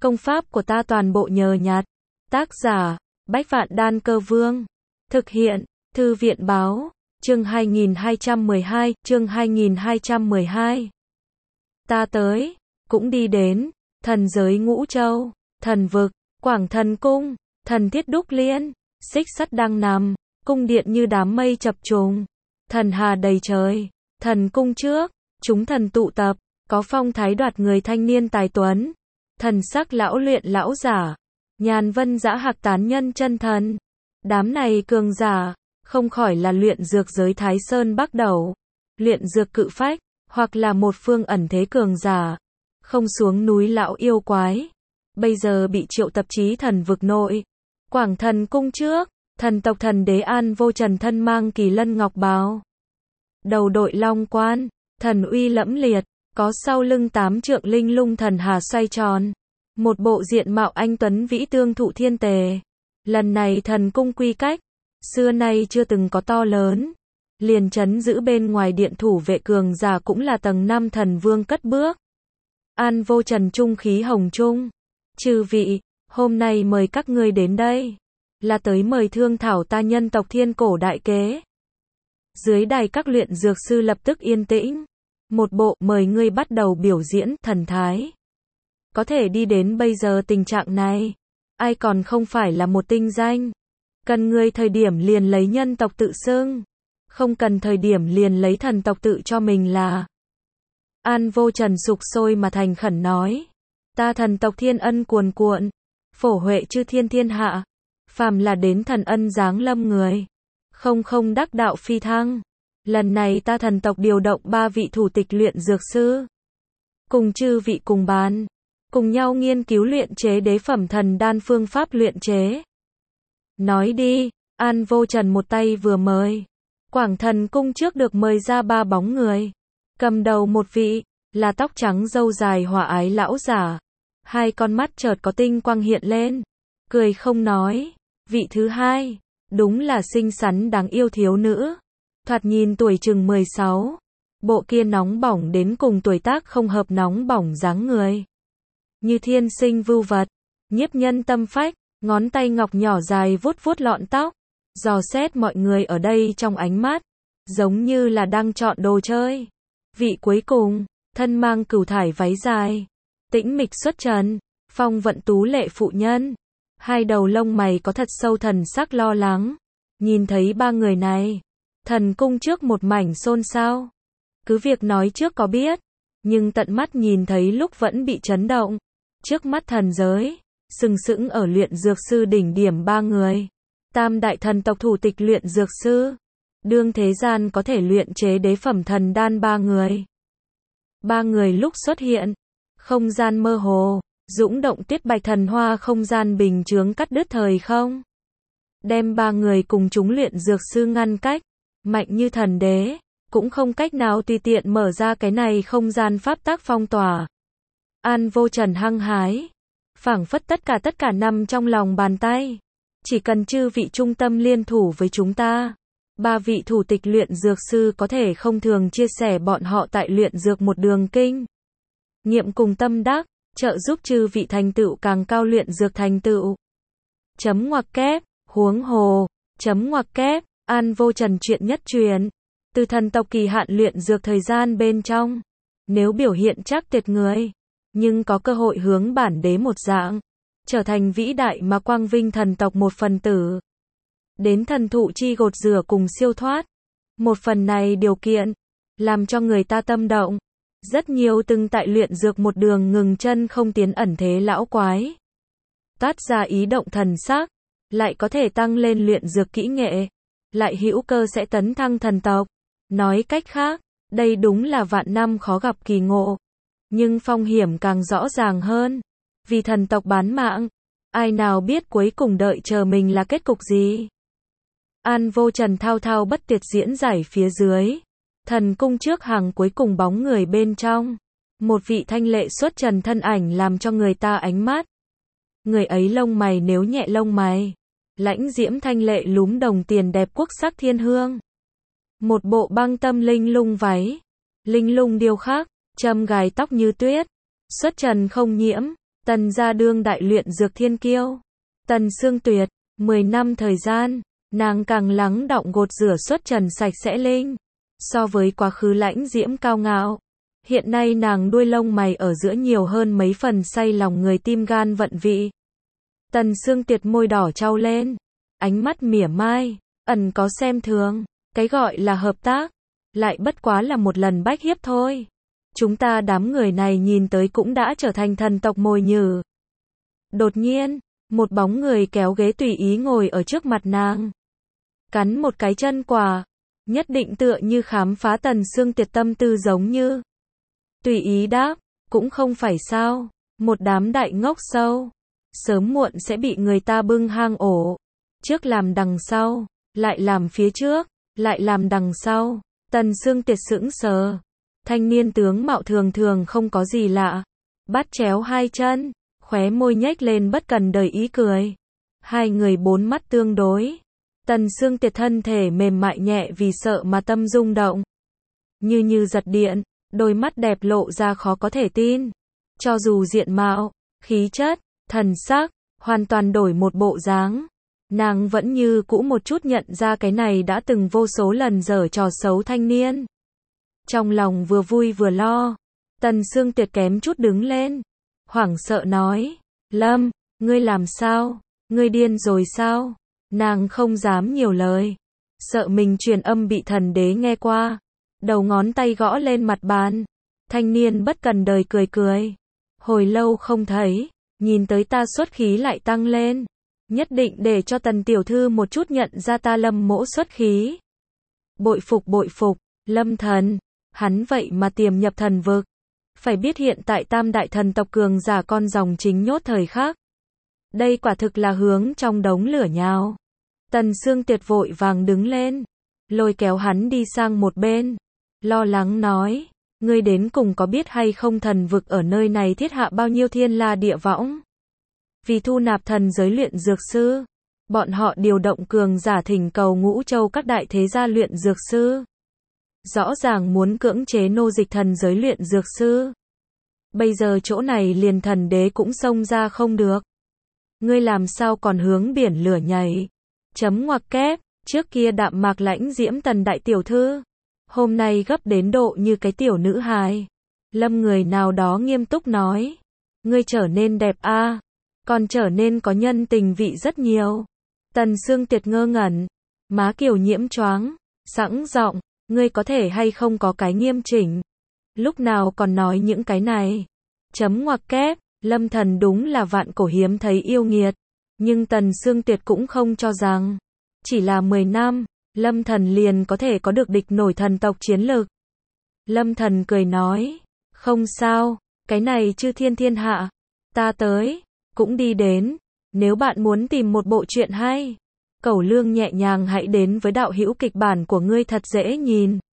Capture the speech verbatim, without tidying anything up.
Công pháp của ta toàn bộ nhờ nhặt. Tác giả, Bách Vạn Đan Cơ Vương. Thực hiện, Thư viện Báo. Chương hai nghìn hai trăm mười hai, chương hai nghìn hai trăm mười hai. Ta tới, cũng đi đến, thần giới Ngũ Châu, thần vực, Quảng Thần Cung, thần thiết đúc liên, xích sắt đang nằm, cung điện như đám mây chập trùng, thần hà đầy trời, thần cung trước, chúng thần tụ tập, có phong thái đoạt người thanh niên tài tuấn, thần sắc lão luyện lão giả, nhàn vân dã hạc tán nhân chân thần. Đám này cường giả, không khỏi là luyện dược giới Thái Sơn Bắc Đầu, luyện dược cự phách, hoặc là một phương ẩn thế cường giả, không xuống núi lão yêu quái. Bây giờ bị triệu tập chí thần vực nội, Quảng Thần Cung trước, thần tộc thần đế An Vô Trần thân mang kỳ lân ngọc bào, đầu đội long quan, thần uy lẫm liệt, có sau lưng tám trượng linh lung thần hà xoay tròn, một bộ diện mạo anh tuấn vĩ tương thụ thiên tề. Lần này thần cung quy cách, xưa nay chưa từng có to lớn, liền trấn giữ bên ngoài điện thủ vệ cường giả cũng là tầng năm thần vương cất bước. An Vô Trần trung khí hồng trung, chư vị, hôm nay mời các ngươi đến đây, là tới mời thương thảo ta nhân tộc thiên cổ đại kế. Dưới đài các luyện dược sư lập tức yên tĩnh, một bộ mời ngươi bắt đầu biểu diễn thần thái. Có thể đi đến bây giờ tình trạng này, ai còn không phải là một tinh danh. Cần ngươi thời điểm liền lấy nhân tộc tự xưng, không cần thời điểm liền lấy thần tộc tự cho mình là. An Vô Trần sục sôi mà thành khẩn nói, ta thần tộc thiên ân cuồn cuộn, phổ huệ chư thiên thiên hạ, phàm là đến thần ân giáng lâm người, không không đắc đạo phi thăng. Lần này ta thần tộc điều động ba vị thủ tịch luyện dược sư, cùng chư vị cùng bàn, cùng nhau nghiên cứu luyện chế đế phẩm thần đan phương pháp luyện chế. Nói đi, An Vô Trần một tay vừa mời. Quảng Thần Cung trước được mời ra ba bóng người. Cầm đầu một vị, là tóc trắng râu dài hòa ái lão giả. Hai con mắt chợt có tinh quang hiện lên. Cười không nói. Vị thứ hai, đúng là xinh xắn đáng yêu thiếu nữ. Thoạt nhìn tuổi chừng mười sáu. Bộ kia nóng bỏng đến cùng tuổi tác không hợp nóng bỏng dáng người. Như thiên sinh vưu vật, nhiếp nhân tâm phách, ngón tay ngọc nhỏ dài vuốt vuốt lọn tóc, dò xét mọi người ở đây trong ánh mắt, giống như là đang chọn đồ chơi. Vị cuối cùng, thân mang cửu thải váy dài, tĩnh mịch xuất trần, phong vận tú lệ phụ nhân, hai đầu lông mày có thật sâu thần sắc lo lắng. Nhìn thấy ba người này, thần cung trước một mảnh xôn xao. Cứ việc nói trước có biết, nhưng tận mắt nhìn thấy lúc vẫn bị chấn động. Trước mắt thần giới, sừng sững ở luyện dược sư đỉnh điểm ba người. Tam đại thần tộc thủ tịch luyện dược sư. Đương thế gian có thể luyện chế đế phẩm thần đan ba người. Ba người lúc xuất hiện, không gian mơ hồ, dũng động tiết bạch thần hoa không gian bình chướng cắt đứt thời không. Đem ba người cùng chúng luyện dược sư ngăn cách, mạnh như thần đế, cũng không cách nào tùy tiện mở ra cái này không gian pháp tắc phong tỏa. An Vô Trần hăng hái, phảng phất tất cả tất cả nằm trong lòng bàn tay. Chỉ cần chư vị trung tâm liên thủ với chúng ta, ba vị thủ tịch luyện dược sư có thể không thường chia sẻ bọn họ tại luyện dược một đường kinh nghiệm cùng tâm đắc, trợ giúp chư vị thành tựu càng cao luyện dược thành tựu. Chấm ngoặc kép, huống hồ, chấm ngoặc kép, An Vô Trần chuyện nhất truyền, từ thần tộc kỳ hạn luyện dược thời gian bên trong, nếu biểu hiện chắc tuyệt người, nhưng có cơ hội hướng bản đế một dạng, trở thành vĩ đại mà quang vinh thần tộc một phần tử. Đến thần thụ chi gột rửa cùng siêu thoát. Một phần này điều kiện, làm cho người ta tâm động. Rất nhiều từng tại luyện dược một đường ngừng chân không tiến ẩn thế lão quái. Toát ra ý động thần sắc, lại có thể tăng lên luyện dược kỹ nghệ, lại hữu cơ sẽ tấn thăng thần tộc. Nói cách khác, đây đúng là vạn năm khó gặp kỳ ngộ. Nhưng phong hiểm càng rõ ràng hơn. Vì thần tộc bán mạng, ai nào biết cuối cùng đợi chờ mình là kết cục gì. An Vô Trần thao thao bất tuyệt diễn giải phía dưới. Thần cung trước hàng cuối cùng bóng người bên trong. Một vị thanh lệ xuất trần thân ảnh làm cho người ta ánh mắt. Người ấy lông mày nếu nhẹ lông mày. Lãnh diễm thanh lệ lúm đồng tiền đẹp quốc sắc thiên hương. Một bộ băng tâm linh lung váy. Linh lung điêu khắc, châm gài tóc như tuyết. Xuất trần không nhiễm, Tần gia đương đại luyện dược thiên kiêu. Tần Sương Tuyệt, mười năm thời gian, nàng càng lắng đọng gột rửa xuất trần sạch sẽ linh. So với quá khứ lãnh diễm cao ngạo, hiện nay nàng đuôi lông mày ở giữa nhiều hơn mấy phần say lòng người tim gan vận vị. Tần Sương Tuyệt môi đỏ trao lên, ánh mắt mỉa mai, ẩn có xem thường, cái gọi là hợp tác, lại bất quá là một lần bách hiếp thôi. Chúng ta đám người này nhìn tới cũng đã trở thành thần tộc mồi nhử. Đột nhiên, một bóng người kéo ghế tùy ý ngồi ở trước mặt nàng. Cắn một cái chân quả, nhất định tựa như khám phá Tần Sương Tuyệt tâm tư giống như. Tùy ý đáp, cũng không phải sao, một đám đại ngốc sâu. Sớm muộn sẽ bị người ta bưng hang ổ. Trước làm đằng sau, lại làm phía trước, lại làm đằng sau. Tần Sương Tuyệt sững sờ. Thanh niên tướng mạo thường thường không có gì lạ. Bắt chéo hai chân, khóe môi nhếch lên bất cần đời ý cười. Hai người bốn mắt tương đối. Tần Sương Tuyệt thân thể mềm mại nhẹ vì sợ mà tâm rung động. Như như giật điện, đôi mắt đẹp lộ ra khó có thể tin. Cho dù diện mạo, khí chất, thần sắc, hoàn toàn đổi một bộ dáng. Nàng vẫn như cũ một chút nhận ra cái này đã từng vô số lần giở trò xấu thanh niên. Trong lòng vừa vui vừa lo, Tần Sương Tuyệt kém chút đứng lên. Hoảng sợ nói, Lâm, ngươi làm sao? Ngươi điên rồi sao? Nàng không dám nhiều lời. Sợ mình truyền âm bị thần đế nghe qua. Đầu ngón tay gõ lên mặt bàn. Thanh niên bất cần đời cười cười. Hồi lâu không thấy, nhìn tới ta xuất khí lại tăng lên. Nhất định để cho Tần tiểu thư một chút nhận ra ta Lâm mỗ xuất khí. Bội phục bội phục, Lâm thần, hắn vậy mà tiềm nhập thần vực. Phải biết hiện tại tam đại thần tộc cường giả con dòng chính nhốt thời khắc. Đây quả thực là hướng trong đống lửa nhào. Tần Sương Tuyệt vội vàng đứng lên, lôi kéo hắn đi sang một bên, lo lắng nói, ngươi đến cùng có biết hay không thần vực ở nơi này thiết hạ bao nhiêu thiên la địa võng? Vì thu nạp thần giới luyện dược sư, bọn họ điều động cường giả thỉnh cầu ngũ châu các đại thế gia luyện dược sư. Rõ ràng muốn cưỡng chế nô dịch thần giới luyện dược sư. Bây giờ chỗ này liền thần đế cũng xông ra không được. Ngươi làm sao còn hướng biển lửa nhảy? Chấm ngoặc kép, trước kia đạm mạc lãnh diễm Tần đại tiểu thư. Hôm nay gấp đến độ như cái tiểu nữ hài. Lâm người nào đó nghiêm túc nói. Ngươi trở nên đẹp a, à, còn trở nên có nhân tình vị rất nhiều. Tần Sương Tuyệt ngơ ngẩn, má kiều nhiễm choáng, sẵn giọng, ngươi có thể hay không có cái nghiêm chỉnh. Lúc nào còn nói những cái này. Chấm ngoặc kép, Lâm thần đúng là vạn cổ hiếm thấy yêu nghiệt. Nhưng Tần Sương Tuyệt cũng không cho rằng, chỉ là mười năm, Lâm thần liền có thể có được địch nổi thần tộc chiến lực. Lâm thần cười nói, không sao, cái này chư thiên thiên hạ, ta tới, cũng đi đến. Nếu bạn muốn tìm một bộ truyện hay, Cẩu Lương nhẹ nhàng hãy đến với đạo hữu kịch bản của ngươi thật dễ nhìn.